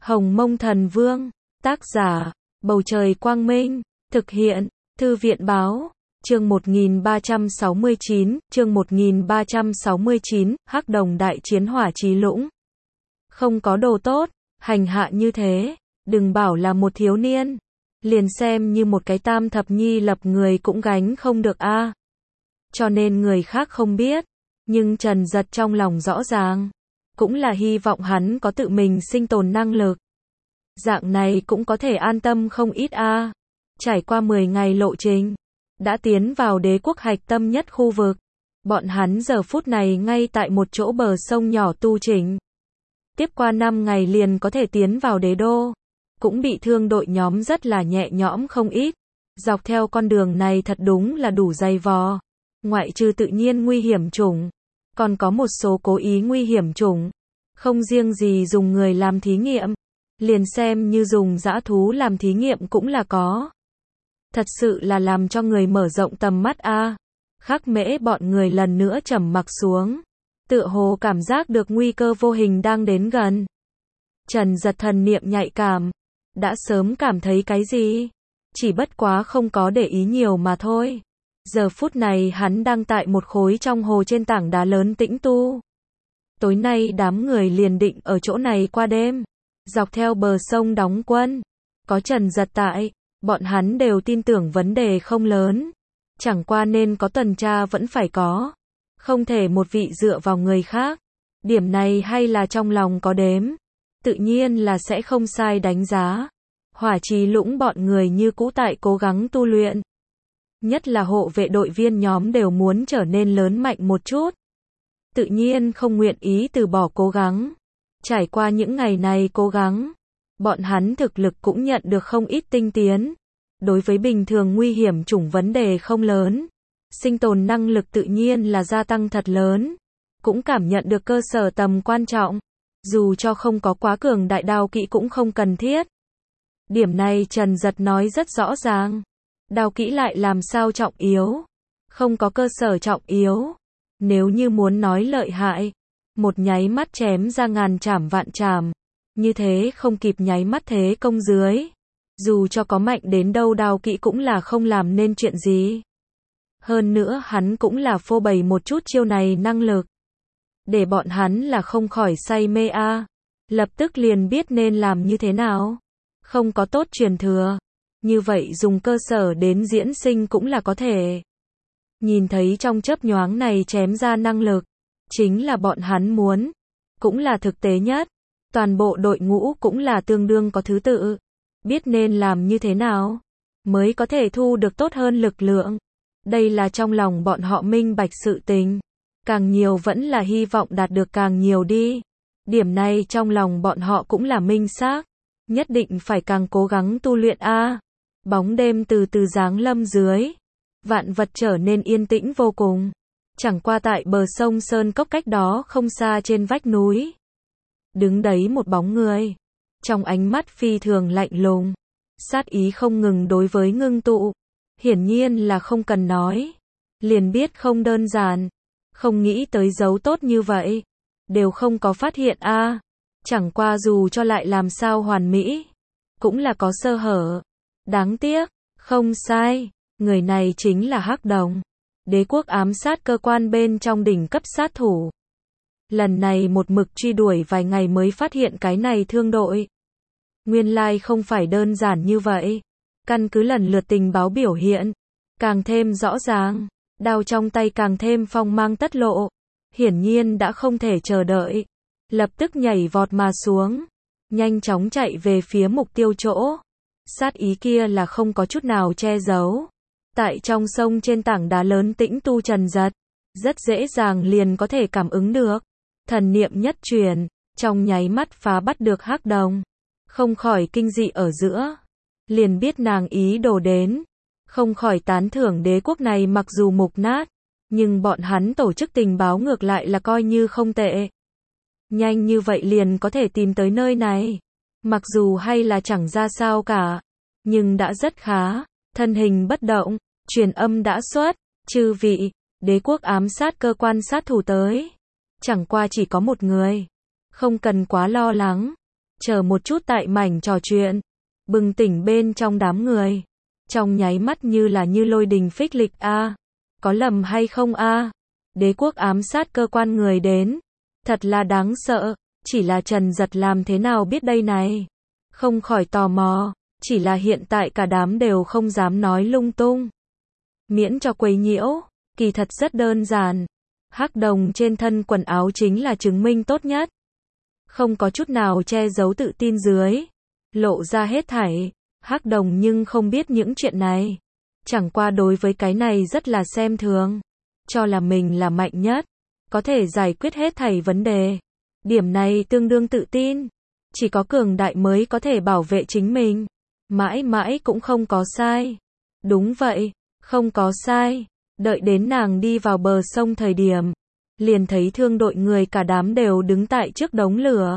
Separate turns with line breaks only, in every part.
Hồng Mông Thần Vương, tác giả, Bầu Trời Quang Minh, thực hiện, Thư viện Báo, chương 1369, Hắc Đồng Đại Chiến Hỏa Chí Lũng. Không có đồ tốt, hành hạ như thế, đừng bảo là một thiếu niên, liền xem như một cái tam thập nhi lập người cũng gánh không được a. Cho nên người khác không biết, nhưng Trần Giật trong lòng rõ ràng, cũng là hy vọng hắn có tự mình sinh tồn năng lực. Dạng này cũng có thể an tâm không ít a. Trải qua 10 ngày lộ trình, đã tiến vào đế quốc hạch tâm nhất khu vực. Bọn hắn giờ phút này ngay tại một chỗ bờ sông nhỏ tu chỉnh. Tiếp qua 5 ngày liền có thể tiến vào đế đô. Cũng bị thương đội nhóm rất là nhẹ nhõm không ít. Dọc theo con đường này thật đúng là đủ dày vò. Ngoại trừ tự nhiên nguy hiểm chủng, còn có một số cố ý nguy hiểm chủng. Không riêng gì dùng người làm thí nghiệm, liền xem như dùng dã thú làm thí nghiệm cũng là có. Thật sự là làm cho người mở rộng tầm mắt a. Khắc Mễ bọn người lần nữa trầm mặc xuống, tựa hồ cảm giác được nguy cơ vô hình đang đến gần. Trần Giật thần niệm nhạy cảm, đã sớm cảm thấy cái gì, chỉ bất quá không có để ý nhiều mà thôi. Giờ phút này hắn đang tại một khối trong hồ trên tảng đá lớn tĩnh tu. Tối nay đám người liền định ở chỗ này qua đêm, dọc theo bờ sông đóng quân. Có Trần Giật tại, bọn hắn đều tin tưởng vấn đề không lớn. Chẳng qua nên có tuần tra vẫn phải có. Không thể một vị dựa vào người khác. Điểm này hay là trong lòng có đếm, tự nhiên là sẽ không sai đánh giá. Hỏa Chí Lũng bọn người như cũ tại cố gắng tu luyện. Nhất là hộ vệ đội viên nhóm đều muốn trở nên lớn mạnh một chút. Tự nhiên không nguyện ý từ bỏ cố gắng. Trải qua những ngày này cố gắng, bọn hắn thực lực cũng nhận được không ít tinh tiến. Đối với bình thường nguy hiểm chủng vấn đề không lớn. Sinh tồn năng lực tự nhiên là gia tăng thật lớn. Cũng cảm nhận được cơ sở tầm quan trọng. Dù cho không có quá cường đại đao kỹ cũng không cần thiết. Điểm này Trần Giật nói rất rõ ràng. Đao kỹ lại làm sao trọng yếu? Không có cơ sở trọng yếu. Nếu như muốn nói lợi hại, một nháy mắt chém ra ngàn trảm vạn trảm. Như thế không kịp nháy mắt thế công dưới. Dù cho có mạnh đến đâu đao kỹ cũng là không làm nên chuyện gì. Hơn nữa hắn cũng là phô bày một chút chiêu này năng lực. Để bọn hắn là không khỏi say mê a. Lập tức liền biết nên làm như thế nào. Không có tốt truyền thừa. Như vậy dùng cơ sở đến diễn sinh cũng là có thể. Nhìn thấy trong chớp nhoáng này chém ra năng lực, chính là bọn hắn muốn, cũng là thực tế nhất. Toàn bộ đội ngũ cũng là tương đương có thứ tự, biết nên làm như thế nào, mới có thể thu được tốt hơn lực lượng. Đây là trong lòng bọn họ minh bạch sự tình, càng nhiều vẫn là hy vọng đạt được càng nhiều đi. Điểm này trong lòng bọn họ cũng là minh xác, nhất định phải càng cố gắng tu luyện a. Bóng đêm từ từ giáng lâm dưới, vạn vật trở nên yên tĩnh vô cùng. Chẳng qua tại bờ sông Sơn Cốc cách đó không xa trên vách núi, đứng đấy một bóng người, trong ánh mắt phi thường lạnh lùng, sát ý không ngừng đối với ngưng tụ. Hiển nhiên là không cần nói, liền biết không đơn giản, không nghĩ tới dấu tốt như vậy, đều không có phát hiện a. Chẳng qua dù cho lại làm sao hoàn mỹ, cũng là có sơ hở. Đáng tiếc, không sai, người này chính là Hắc Đồng, đế quốc ám sát cơ quan bên trong đỉnh cấp sát thủ. Lần này một mực truy đuổi vài ngày mới phát hiện cái này thương đội. Nguyên lai không phải đơn giản như vậy. Căn cứ lần lượt tình báo biểu hiện, càng thêm rõ ràng, đao trong tay càng thêm phong mang tất lộ. Hiển nhiên đã không thể chờ đợi, lập tức nhảy vọt mà xuống, nhanh chóng chạy về phía mục tiêu chỗ. Sát ý kia là không có chút nào che giấu. Tại trong sông trên tảng đá lớn tĩnh tu Trần Giật, rất dễ dàng liền có thể cảm ứng được. Thần niệm nhất truyền, trong nháy mắt phá bắt được Hắc Đồng. Không khỏi kinh dị ở giữa, liền biết nàng ý đồ đến. Không khỏi tán thưởng đế quốc này mặc dù mục nát, nhưng bọn hắn tổ chức tình báo ngược lại là coi như không tệ. Nhanh như vậy liền có thể tìm tới nơi này. Mặc dù hay là chẳng ra sao cả, nhưng đã rất khá. Thân hình bất động, truyền âm đã xuất, chư vị, đế quốc ám sát cơ quan sát thủ tới. Chẳng qua chỉ có một người, không cần quá lo lắng. chờ một chút tại mảnh trò chuyện, bừng tỉnh bên trong đám người. Trong nháy mắt như lôi đình phích lịch a. Có lầm hay không a? Đế quốc ám sát cơ quan người đến. Thật là đáng sợ, chỉ là Trần Giật làm thế nào biết đây này? Không khỏi tò mò, chỉ là hiện tại cả đám đều không dám nói lung tung. Miễn cho quấy nhiễu, kỳ thật rất đơn giản. Hắc đồng trên thân quần áo chính là chứng minh tốt nhất. Không có chút nào che giấu tự tin dưới. Lộ ra hết thảy. Hắc đồng nhưng không biết những chuyện này. Chẳng qua đối với cái này rất là xem thường. Cho là mình là mạnh nhất. Có thể giải quyết hết thảy vấn đề. Điểm này tương đương tự tin. Chỉ có cường đại mới có thể bảo vệ chính mình. Mãi mãi cũng không có sai. Đúng vậy, không có sai. Đợi đến nàng đi vào bờ sông thời điểm. Liền thấy thương đội người cả đám đều đứng tại trước đống lửa.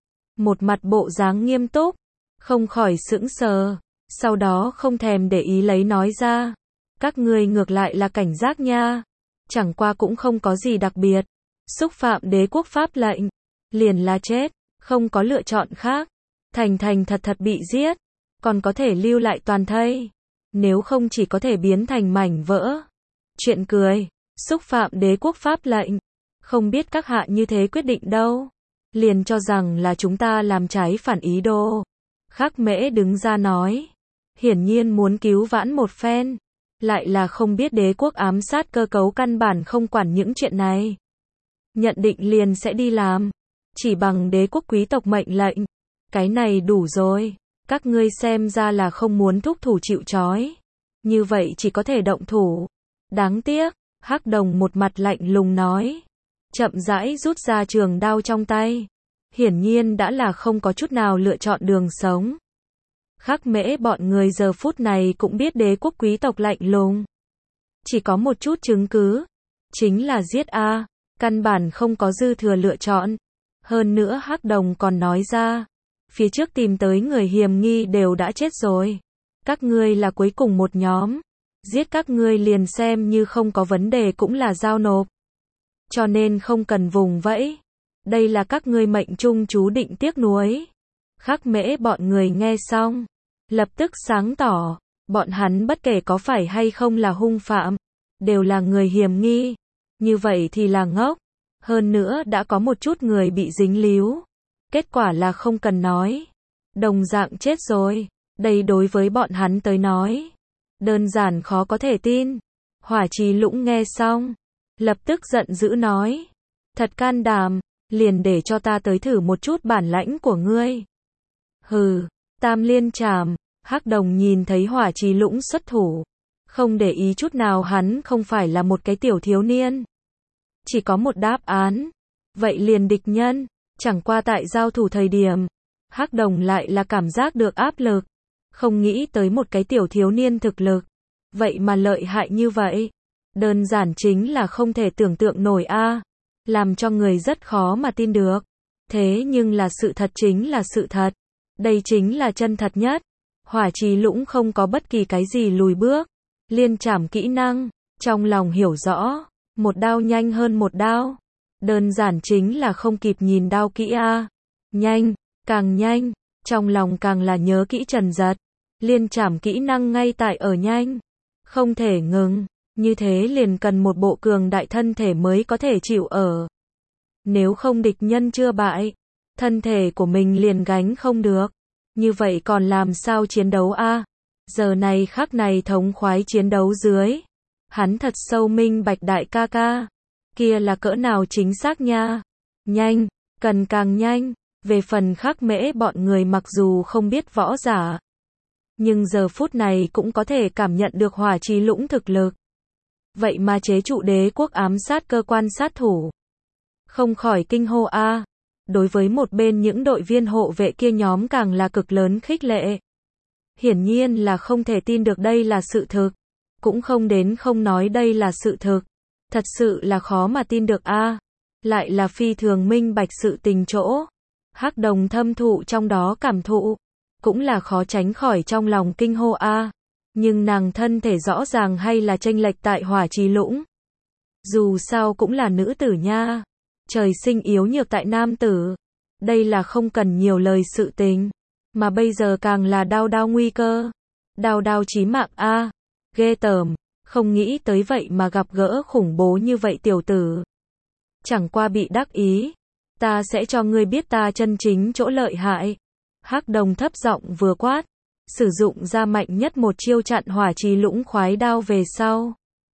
Một mặt bộ dáng nghiêm túc. Không khỏi sững sờ. Sau đó không thèm để ý lấy nói ra. Các ngươi ngược lại là cảnh giác nha. Chẳng qua cũng không có gì đặc biệt. Xúc phạm đế quốc pháp lệnh. Liền là chết. Không có lựa chọn khác. Thành thật bị giết. Còn có thể lưu lại toàn thây. Nếu không chỉ có thể biến thành mảnh vỡ. Chuyện cười. Xúc phạm đế quốc pháp lệnh. Không biết các hạ như thế quyết định đâu. Liền cho rằng là chúng ta làm trái phản ý đồ. Khắc Mễ đứng ra nói. Hiển nhiên muốn cứu vãn một phen. Lại là không biết đế quốc ám sát cơ cấu căn bản không quản những chuyện này. Nhận định liền sẽ đi làm. Chỉ bằng đế quốc quý tộc mệnh lệnh. Cái này đủ rồi. Các ngươi xem ra là không muốn thúc thủ chịu trói. Như vậy chỉ có thể động thủ. Đáng tiếc. Hắc đồng một mặt lạnh lùng nói. Chậm rãi rút ra trường đao trong tay. Hiển nhiên đã là không có chút nào lựa chọn đường sống. Khắc Mễ bọn người giờ phút này cũng biết đế quốc quý tộc lạnh lùng. Chỉ có một chút chứng cứ. Chính là giết a. Căn bản không có dư thừa lựa chọn. Hơn nữa Hắc đồng còn nói ra. Phía trước tìm tới người hiểm nghi đều đã chết rồi. Các ngươi là cuối cùng một nhóm. Giết các ngươi liền xem như không có vấn đề cũng là giao nộp. Cho nên không cần vùng vẫy. Đây là các ngươi mệnh trung chú định tiếc nuối. Khắc Mễ bọn người nghe xong. Lập tức sáng tỏ. Bọn hắn bất kể có phải hay không là hung phạm. Đều là người hiểm nghi. Như vậy thì là ngốc. Hơn nữa đã có một chút người bị dính líu. Kết quả là không cần nói. Đồng dạng chết rồi. Đây đối với bọn hắn tới nói. Đơn giản khó có thể tin. Hỏa Trì Lũng nghe xong. Lập tức giận dữ nói. Thật can đảm. Liền để cho ta tới thử một chút bản lãnh của ngươi. Hừ. Tam liên trảm. Hắc đồng nhìn thấy Hỏa Trì Lũng xuất thủ. Không để ý chút nào hắn không phải là một cái tiểu thiếu niên. Chỉ có một đáp án. Vậy liền địch nhân. Chẳng qua tại giao thủ thời điểm. Hắc đồng lại là cảm giác được áp lực. Không nghĩ tới một cái tiểu thiếu niên thực lực. Vậy mà lợi hại như vậy. Đơn giản chính là không thể tưởng tượng nổi a. Làm cho người rất khó mà tin được. Thế nhưng là sự thật chính là sự thật. Đây chính là chân thật nhất. Hỏa Trì Lũng không có bất kỳ cái gì lùi bước. Liên trảm kỹ năng. Trong lòng hiểu rõ. Một đao nhanh hơn một đao. Đơn giản chính là không kịp nhìn đao kỹ a. Nhanh. Càng nhanh. Trong lòng càng là nhớ kỹ Trần Giật. Liên trảm kỹ năng ngay tại ở nhanh. Không thể ngừng. Như thế liền cần một bộ cường đại thân thể mới có thể chịu ở. Nếu không địch nhân chưa bại. Thân thể của mình liền gánh không được. Như vậy còn làm sao chiến đấu a? Giờ này khắc này thống khoái chiến đấu dưới. Hắn thật sâu minh bạch đại ca ca. Kia là cỡ nào chính xác nha. Nhanh. Cần càng nhanh. Về phần Khắc Mễ bọn người mặc dù không biết võ giả. Nhưng giờ phút này cũng có thể cảm nhận được Hỏa Trì Lũng thực lực. Vậy mà chế trụ đế quốc ám sát cơ quan sát thủ. Không khỏi kinh hô a. Đối với một bên những đội viên hộ vệ kia nhóm càng là cực lớn khích lệ. Hiển nhiên là không thể tin được đây là sự thực. Cũng không đến không nói đây là sự thực. Thật sự là khó mà tin được a. Lại là phi thường minh bạch sự tình chỗ. Hắc đồng thâm thụ trong đó cảm thụ. Cũng là khó tránh khỏi trong lòng kinh hô a. Nhưng nàng thân thể rõ ràng hay là chênh lệch tại Hỏa Trì Lũng. Dù sao cũng là nữ tử nha. Trời sinh yếu nhược tại nam tử. Đây là không cần nhiều lời sự tình. Mà bây giờ càng là đao nguy cơ. Đao chí mạng a. Ghê tởm. Không nghĩ tới vậy mà gặp gỡ khủng bố như vậy tiểu tử. Chẳng qua bị đắc ý. Ta sẽ cho ngươi biết ta chân chính chỗ lợi hại. Hắc Đồng thấp giọng vừa quát. Sử dụng ra mạnh nhất một chiêu chặn hỏa trì lũng khoái đao về sau.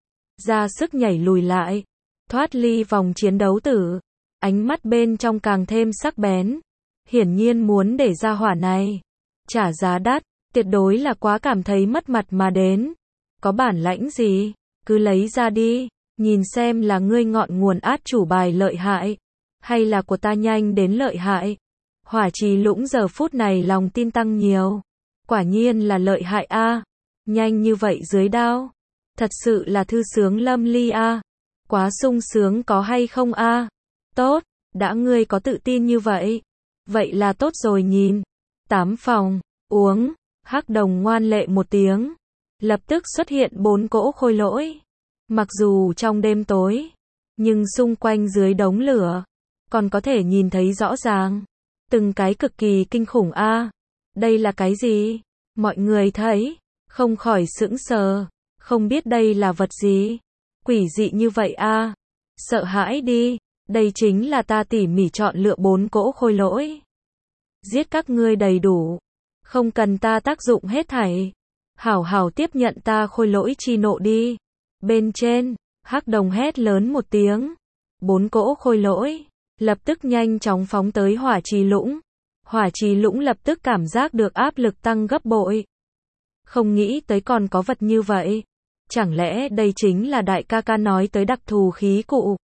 Ra sức nhảy lùi lại. Thoát ly vòng chiến đấu tử. Ánh mắt bên trong càng thêm sắc bén. Hiển nhiên muốn để ra hỏa này. Trả giá đắt. Tuyệt đối là quá cảm thấy mất mặt mà đến. Có bản lãnh gì? Cứ lấy ra đi. Nhìn xem là ngươi ngọn nguồn át chủ bài lợi hại. Hay là của ta nhanh đến lợi hại. Hỏa trì lũng giờ phút này lòng tin tăng nhiều. Quả nhiên là lợi hại a. Nhanh như vậy dưới đao. Thật sự là thư sướng lâm ly a. Quá sung sướng có hay không a? Tốt, đã ngươi có tự tin như vậy. Vậy là tốt rồi nhìn. 8 phòng, uống. Hắc Đồng ngoan lệ một tiếng. Lập tức xuất hiện 4 cỗ khôi lỗi. Mặc dù trong đêm tối, nhưng xung quanh dưới đống lửa, còn có thể nhìn thấy rõ ràng. Từng cái cực kỳ kinh khủng a. Đây là cái gì? Mọi người thấy, không khỏi sững sờ. Không biết đây là vật gì? Quỷ dị như vậy a. Sợ hãi đi. Đây chính là ta tỉ mỉ chọn lựa 4 cỗ khôi lỗi. Giết các ngươi đầy đủ. Không cần ta tác dụng hết thảy. Hảo hảo tiếp nhận ta khôi lỗi chi nộ đi. Bên trên, Hắc Đồng hét lớn một tiếng. 4 cỗ khôi lỗi, lập tức nhanh chóng phóng tới hỏa trì lũng. Hỏa trì lũng lập tức cảm giác được áp lực tăng gấp bội. Không nghĩ tới còn có vật như vậy. Chẳng lẽ đây chính là đại ca ca nói tới đặc thù khí cụ?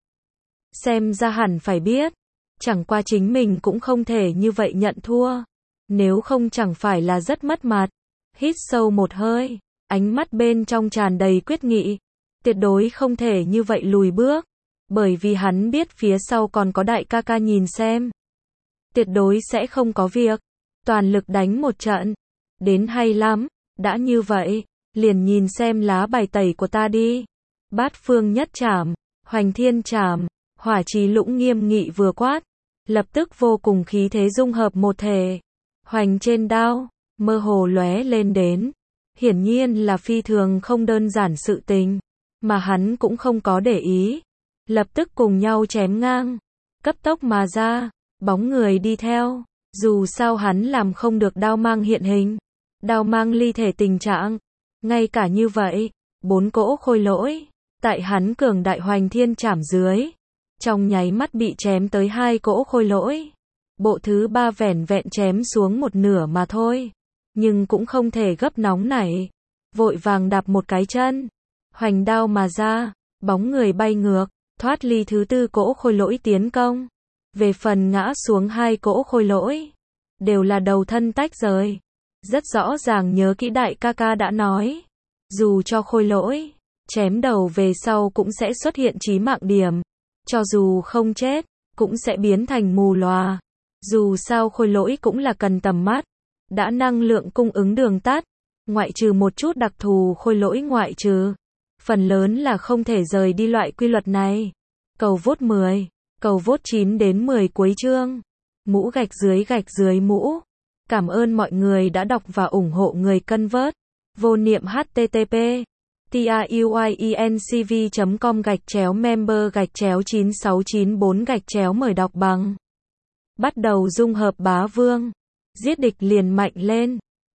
Xem ra hẳn phải biết. Chẳng qua chính mình cũng không thể như vậy nhận thua. Nếu không chẳng phải là rất mất mặt. Hít sâu một hơi, ánh mắt bên trong tràn đầy quyết nghị. Tuyệt đối không thể như vậy lùi bước. Bởi vì hắn biết phía sau còn có đại ca ca nhìn xem. Tuyệt đối sẽ không có việc. Toàn lực đánh một trận. Đến hay lắm. Đã như vậy, liền nhìn xem lá bài tẩy của ta đi. Bát phương nhất trảm, hoành thiên trảm. Hỏa trì lũng nghiêm nghị vừa quát. Lập tức vô cùng khí thế dung hợp một thể. Hoành trên đao, mơ hồ lóe lên đến. Hiển nhiên là phi thường không đơn giản sự tình. Mà hắn cũng không có để ý. Lập tức cùng nhau chém ngang. Cấp tốc mà ra. Bóng người đi theo. Dù sao hắn làm không được đao mang hiện hình. Đao mang ly thể tình trạng. Ngay cả như vậy, 4 cỗ khôi lỗi. Tại hắn cường đại hoành thiên trảm dưới. Trong nháy mắt bị chém tới 2 cỗ khôi lỗi. Bộ thứ 3 vẻn vẹn chém xuống một nửa mà thôi. Nhưng cũng không thể gấp nóng nảy. Vội vàng đạp một cái chân. Hoành đao mà ra. Bóng người bay ngược. Thoát ly thứ 4 cỗ khôi lỗi tiến công. Về phần ngã xuống 2 cỗ khôi lỗi. Đều là đầu thân tách rời. Rất rõ ràng nhớ kỹ đại ca ca đã nói. Dù cho khôi lỗi. Chém đầu về sau cũng sẽ xuất hiện chí mạng điểm. Cho dù không chết. Cũng sẽ biến thành mù lòa. Dù sao khôi lỗi cũng là cần tầm mắt. Đã năng lượng cung ứng đường tắt. Ngoại trừ một chút đặc thù khôi lỗi ngoại trừ. Phần lớn là không thể rời đi loại quy luật này. Cầu vote 10. Cầu vote 9 đến 10 cuối chương. Mũ gạch dưới mũ. Cảm ơn mọi người đã đọc và ủng hộ người cân vớt. Vô niệm http truyencv.com/member/9694 mời đọc bằng. Bắt đầu dung hợp bá vương. Giết địch liền mạnh lên.